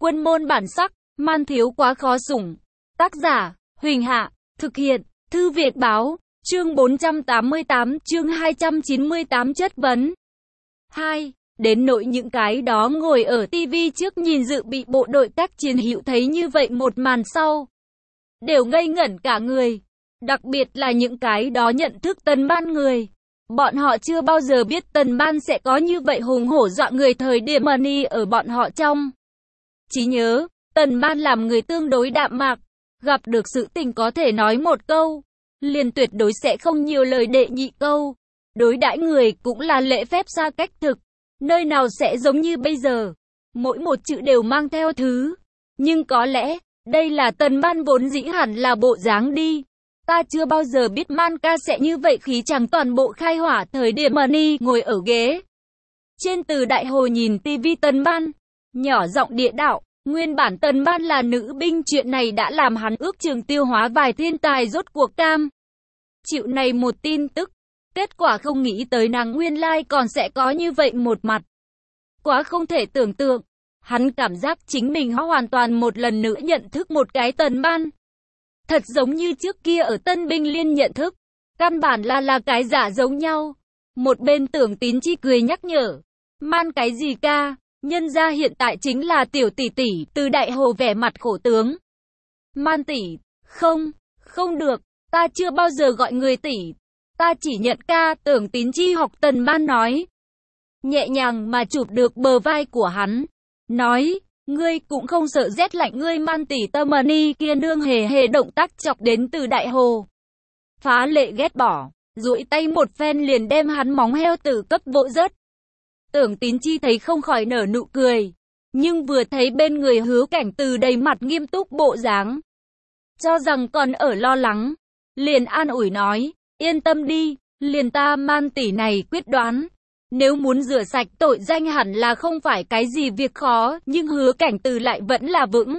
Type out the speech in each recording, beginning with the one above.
Quân môn bản sắc, man thiếu quá khó sủng. Tác giả, Huỳnh Hạ, thực hiện, Thư Việt Báo, chương 488, chương 298 chất vấn. 2. Đến nỗi những cái đó ngồi ở tivi trước nhìn dự bị bộ đội tác chiến hữu thấy như vậy một màn sau, đều ngây ngẩn cả người. Đặc biệt là những cái đó nhận thức Tần Ban người. Bọn họ chưa bao giờ biết Tần Ban sẽ có như vậy hùng hổ dọa người thời điểm money ở bọn họ trong trí nhớ. Tần Ban làm người tương đối đạm mạc, gặp được sự tình có thể nói một câu, liền tuyệt đối sẽ không nhiều lời đệ nhị câu. Đối đãi người cũng là lễ phép xa cách thực, nơi nào sẽ giống như bây giờ, mỗi một chữ đều mang theo thứ. Nhưng có lẽ, đây là Tần Ban vốn dĩ hẳn là bộ dáng đi. Ta chưa bao giờ biết Man ca sẽ như vậy khí chẳng toàn bộ khai hỏa thời điểm money ngồi ở ghế trên từ đại hồ nhìn tivi. Tần Ban nhỏ giọng địa đạo, nguyên bản Tần Ban là nữ binh, chuyện này đã làm hắn ước chừng tiêu hóa vài thiên tài rốt cuộc cam chịu này một tin tức. Kết quả không nghĩ tới nàng nguyên lai còn sẽ có như vậy một mặt. Quá không thể tưởng tượng. Hắn cảm giác chính mình hoàn toàn một lần nữa nhận thức một cái Tần Ban. Thật giống như trước kia ở Tân Binh Liên nhận thức. Căn bản là cái giả giống nhau. Một bên Tưởng Tín Chi cười nhắc nhở. Man cái gì ca, nhân ra hiện tại chính là tiểu tỷ tỷ. Từ đại hồ vẻ mặt khổ tướng. Man tỷ, không được, ta chưa bao giờ gọi người tỷ. Ta chỉ nhận ca. Tưởng Tín Chi học Tần Ban nói. Nhẹ nhàng mà chụp được bờ vai của hắn. Nói, ngươi cũng không sợ rét lạnh. Ngươi Man tỷ tâm money kia nương hề động tác chọc đến từ đại hồ. Phá lệ ghét bỏ, duỗi tay một phen liền đem hắn móng heo tử cấp vỗ rớt. Tưởng Tín Chi thấy không khỏi nở nụ cười. Nhưng vừa thấy bên người Hứa Cảnh Từ đầy mặt nghiêm túc bộ dáng, cho rằng còn ở lo lắng, liền an ủi nói, yên tâm đi, liền ta Man tỷ này quyết đoán. Nếu muốn rửa sạch tội danh hẳn là không phải cái gì việc khó. Nhưng Hứa Cảnh Từ lại vẫn là vững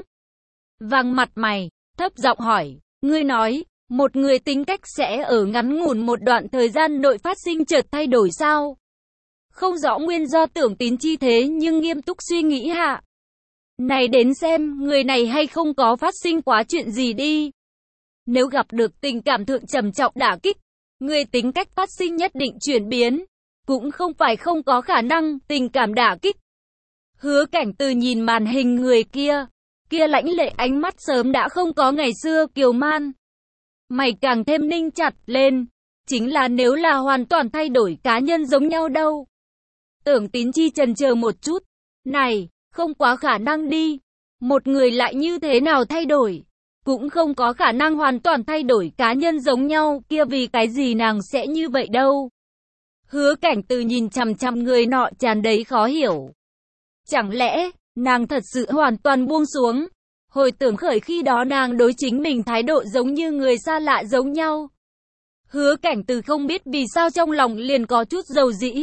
vàng mặt mày, thấp giọng hỏi, ngươi nói, một người tính cách sẽ ở ngắn ngủn một đoạn thời gian nội phát sinh chợt thay đổi sao? Không rõ nguyên do. Tưởng Tín Chi thế nhưng nghiêm túc suy nghĩ hạ. Này đến xem, người này hay không có phát sinh quá chuyện gì đi. Nếu gặp được tình cảm thượng trầm trọng đả kích, người tính cách phát sinh nhất định chuyển biến. Cũng không phải không có khả năng, tình cảm đả kích. Hứa Cảnh Từ nhìn màn hình người kia lãnh lệ ánh mắt sớm đã không có ngày xưa kiều man. Mày càng thêm ninh chặt lên, chính là nếu là hoàn toàn thay đổi cá nhân giống nhau đâu. Tưởng Tín Chi chần chờ một chút, này, không quá khả năng đi. Một người lại như thế nào thay đổi, cũng không có khả năng hoàn toàn thay đổi cá nhân giống nhau, kia vì cái gì nàng sẽ như vậy đâu. Hứa Cảnh Từ nhìn chằm chằm người nọ tràn đầy khó hiểu. Chẳng lẽ, nàng thật sự hoàn toàn buông xuống? Hồi tưởng khởi khi đó nàng đối chính mình thái độ giống như người xa lạ giống nhau. Hứa Cảnh Từ không biết vì sao trong lòng liền có chút dầu dĩ.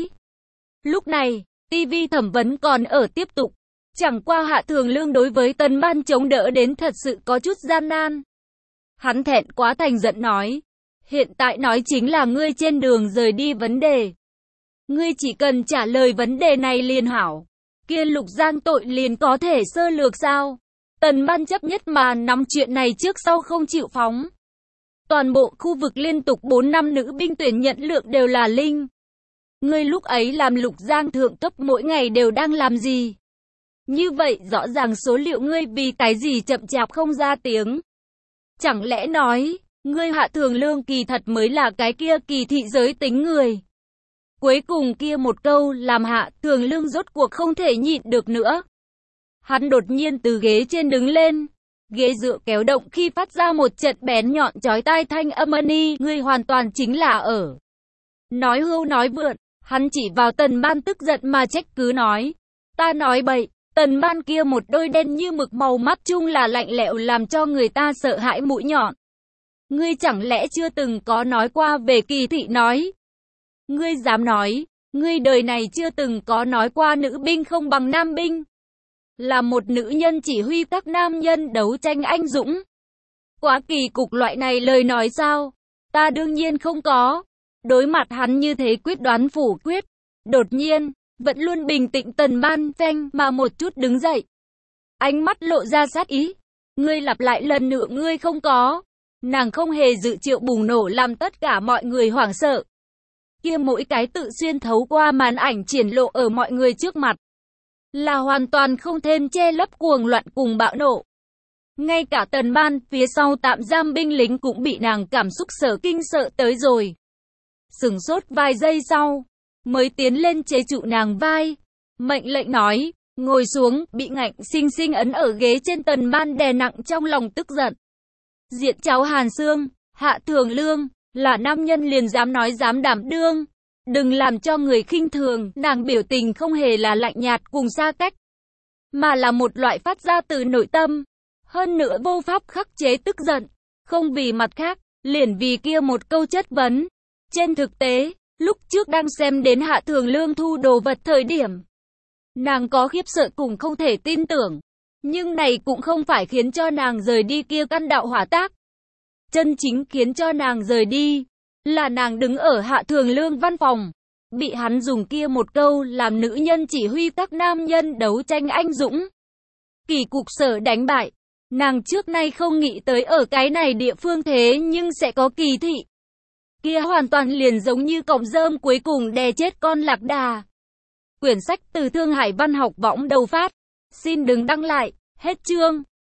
Lúc này, TV thẩm vấn còn ở tiếp tục. Chẳng qua Hạ Thường Lương đối với Tần Ban chống đỡ đến thật sự có chút gian nan. Hắn thẹn quá thành giận nói. Hiện tại nói chính là ngươi trên đường rời đi vấn đề. Ngươi chỉ cần trả lời vấn đề này liền hảo. Kia Lục Giang tội liền có thể sơ lược sao? Tần Ban chấp nhất mà nắm chuyện này trước sau không chịu phóng. Toàn bộ khu vực liên tục 4 năm nữ binh tuyển nhận lượng đều là linh. Ngươi lúc ấy làm Lục Giang thượng cấp mỗi ngày đều đang làm gì? Như vậy rõ ràng số liệu ngươi vì cái gì chậm chạp không ra tiếng? Chẳng lẽ nói, ngươi Hạ Thường Lương kỳ thật mới là cái kia kỳ thị giới tính người? Cuối cùng kia một câu làm Hạ Thường Lương rốt cuộc không thể nhịn được nữa. Hắn đột nhiên từ ghế trên đứng lên. Ghế dựa kéo động khi phát ra một trận bén nhọn chói tai thanh âm money. Ngươi hoàn toàn chính là ở nói hưu nói vượn. Hắn chỉ vào Tần Ban tức giận mà trách cứ nói. Ta nói bậy. Tần Ban kia một đôi đen như mực màu mắt chung là lạnh lẽo làm cho người ta sợ hãi mũi nhọn. Ngươi chẳng lẽ chưa từng có nói qua về kỳ thị nói? Ngươi dám nói, ngươi đời này chưa từng có nói qua nữ binh không bằng nam binh. Là một nữ nhân chỉ huy các nam nhân đấu tranh anh dũng. Quá kỳ cục loại này lời nói sao? Ta đương nhiên không có. Đối mặt hắn như thế quyết đoán phủ quyết. Đột nhiên, vẫn luôn bình tĩnh Tần Ban phanh mà một chút đứng dậy. ánh mắt lộ ra sát ý. Ngươi lặp lại lần nữa ngươi không có. Nàng không hề dự triệu bùng nổ làm tất cả mọi người hoảng sợ. Kia mỗi cái tự xuyên thấu qua màn ảnh triển lộ ở mọi người trước mặt. Là hoàn toàn không thêm che lấp cuồng loạn cùng bạo nộ. Ngay cả Tần Ban phía sau tạm giam binh lính cũng bị nàng cảm xúc sở kinh sợ tới rồi. Sửng sốt vài giây sau, mới tiến lên chế trụ nàng vai. Mệnh lệnh nói, ngồi xuống, bị ngạnh sinh sinh ấn ở ghế trên. Tần Ban đè nặng trong lòng tức giận. Diện cháu Hàn Sương, Hạ Thường Lương, là nam nhân liền dám nói dám đảm đương. Đừng làm cho người khinh thường, nàng biểu tình không hề là lạnh nhạt cùng xa cách, mà là một loại phát ra từ nội tâm. Hơn nữa vô pháp khắc chế tức giận, không vì mặt khác, liền vì kia một câu chất vấn. Trên thực tế, lúc trước đang xem đến Hạ Thường Lương thu đồ vật thời điểm, nàng có khiếp sợ cùng không thể tin tưởng. Nhưng này cũng không phải khiến cho nàng rời đi kia căn đạo hỏa tác. Chân chính khiến cho nàng rời đi, là nàng đứng ở Hạ Thường Lương văn phòng, bị hắn dùng kia một câu làm nữ nhân chỉ huy các nam nhân đấu tranh anh dũng. Kỳ cục sở đánh bại. Nàng trước nay không nghĩ tới ở cái này địa phương thế nhưng sẽ có kỳ thị. Kia hoàn toàn liền giống như cọng rơm cuối cùng đè chết con lạc đà. Quyển sách từ Thương Hải Văn học võng đầu phát. Xin đừng đăng lại. Hết chương.